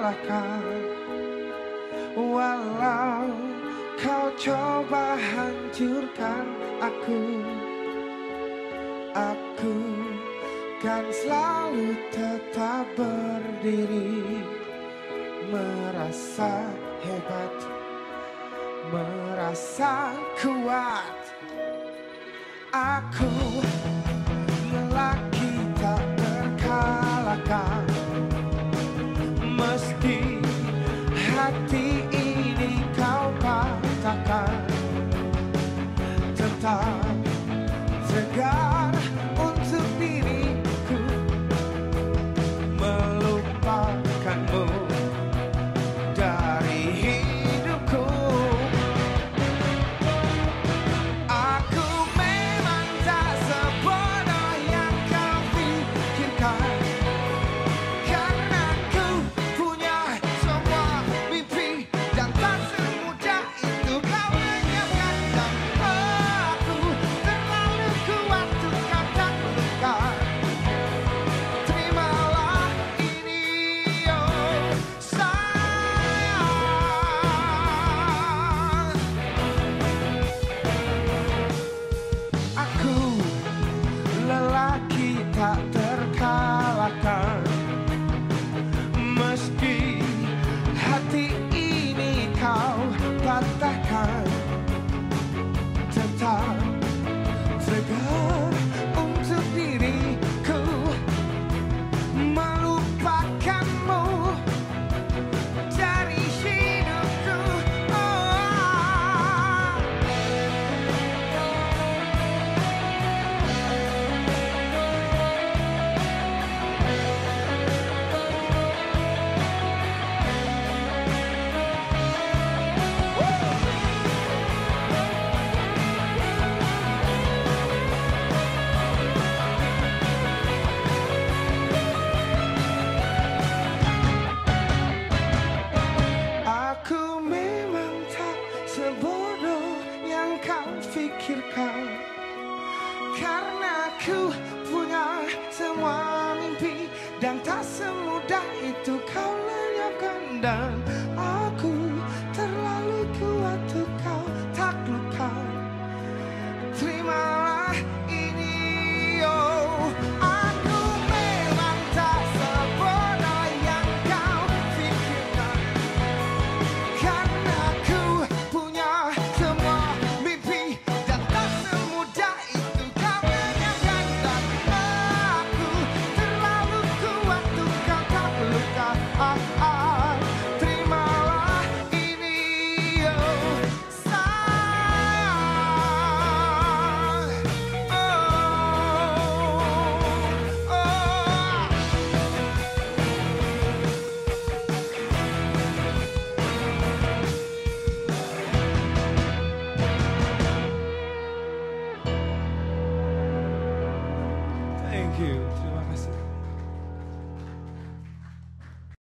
terkalahkan. Walau kau coba hancurkan aku kan selalu tetap berdiri, merasa hebat, merasa kuat. Aku lelaki tak terkalahkan, meski hati ini kau patahkan. Tetap tegar untuk diriku, melupakanmu dari hidupku. Aku memang tak sebodoh yang kau pikirkan, karena ku punya semua mimpi dan tak semudah itu kau lenyapkan. Dan aku terlalu kuat untuk kau taklukkan. Terimalah ini, oh sayang. Aku lelaki tak terkalahkan, meski hati ini kau patahkan. Tetap tegar untuk diriku, melupakanmu dari hidupku. Aku memang tak sebodoh yang kau pikirkan, karena ku punya semua mimpi dan tak semudah itu kau lenyapkan. Dan aku terlalu kuat untuk kau taklukkan. Terimalah ini, oh. Aku memang tak sebodoh yang kau pikirkan, karena ku punya semua mimpi dan tak semudah itu kau lenyapkan. Dan aku terlalu kuat untuk kau taklukkan. Terimalah ini, oh sayang. Thank you, terima kasih.